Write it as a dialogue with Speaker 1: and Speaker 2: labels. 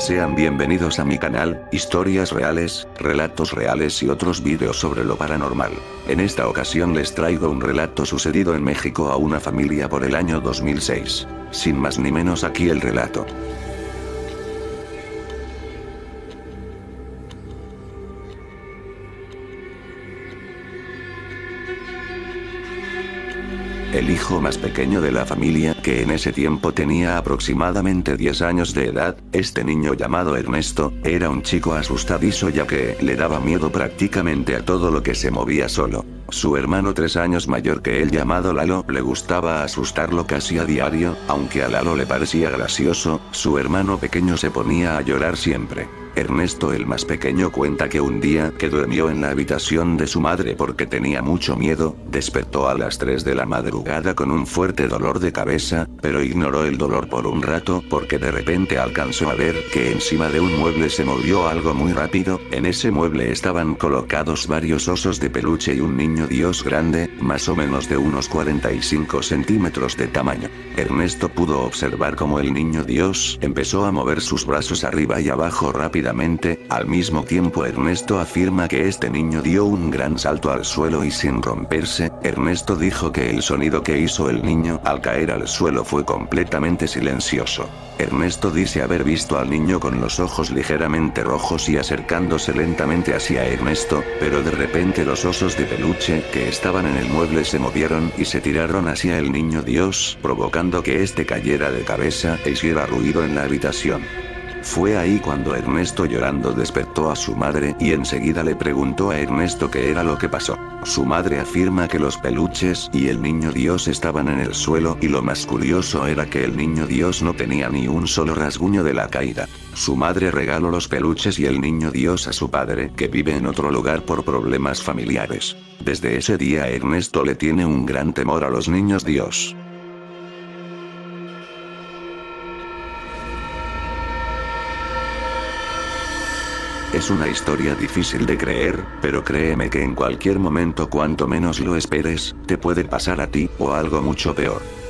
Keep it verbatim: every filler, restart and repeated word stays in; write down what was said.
Speaker 1: Sean bienvenidos a mi canal, historias reales, relatos reales y otros vídeos sobre lo paranormal. En esta ocasión les traigo un relato sucedido en México a una familia por el año dos mil seis. Sin más ni menos, aquí el relato. El hijo más pequeño de la familia, que en ese tiempo tenía aproximadamente diez años de edad, este niño llamado Ernesto, era un chico asustadizo ya que le daba miedo prácticamente a todo lo que se movía solo. Su hermano tres años mayor que él llamado Lalo le gustaba asustarlo casi a diario, aunque a Lalo le parecía gracioso, su hermano pequeño se ponía a llorar siempre. Ernesto el más pequeño cuenta que un día que durmió en la habitación de su madre porque tenía mucho miedo, despertó a las tres de la madrugada con un fuerte dolor de cabeza, pero ignoró el dolor por un rato porque de repente alcanzó a ver que encima de un mueble se movió algo muy rápido. En ese mueble estaban colocados varios osos de peluche y un niño Dios grande, más o menos de unos cuarenta y cinco centímetros de tamaño. Ernesto pudo observar cómo el niño Dios empezó a mover sus brazos arriba y abajo rápidamente. Al mismo tiempo Ernesto afirma que este niño dio un gran salto al suelo y sin romperse. Ernesto dijo que el sonido que hizo el niño al caer al suelo fue completamente silencioso. Ernesto dice haber visto al niño con los ojos ligeramente rojos y acercándose lentamente hacia Ernesto, pero de repente los osos de peluche que estaban en el mueble se movieron y se tiraron hacia el niño Dios, provocando que este cayera de cabeza e hiciera ruido en la habitación. Fue ahí cuando Ernesto llorando despertó a su madre y enseguida le preguntó a Ernesto qué era lo que pasó. Su madre afirma que los peluches y el niño Dios estaban en el suelo y lo más curioso era que el niño Dios no tenía ni un solo rasguño de la caída. Su madre regaló los peluches y el niño Dios a su padre, que vive en otro lugar por problemas familiares. Desde ese día Ernesto le tiene un gran temor a los niños Dios. Es una historia difícil de creer, pero créeme que en cualquier momento cuanto menos lo esperes, te puede pasar a ti, o algo mucho peor.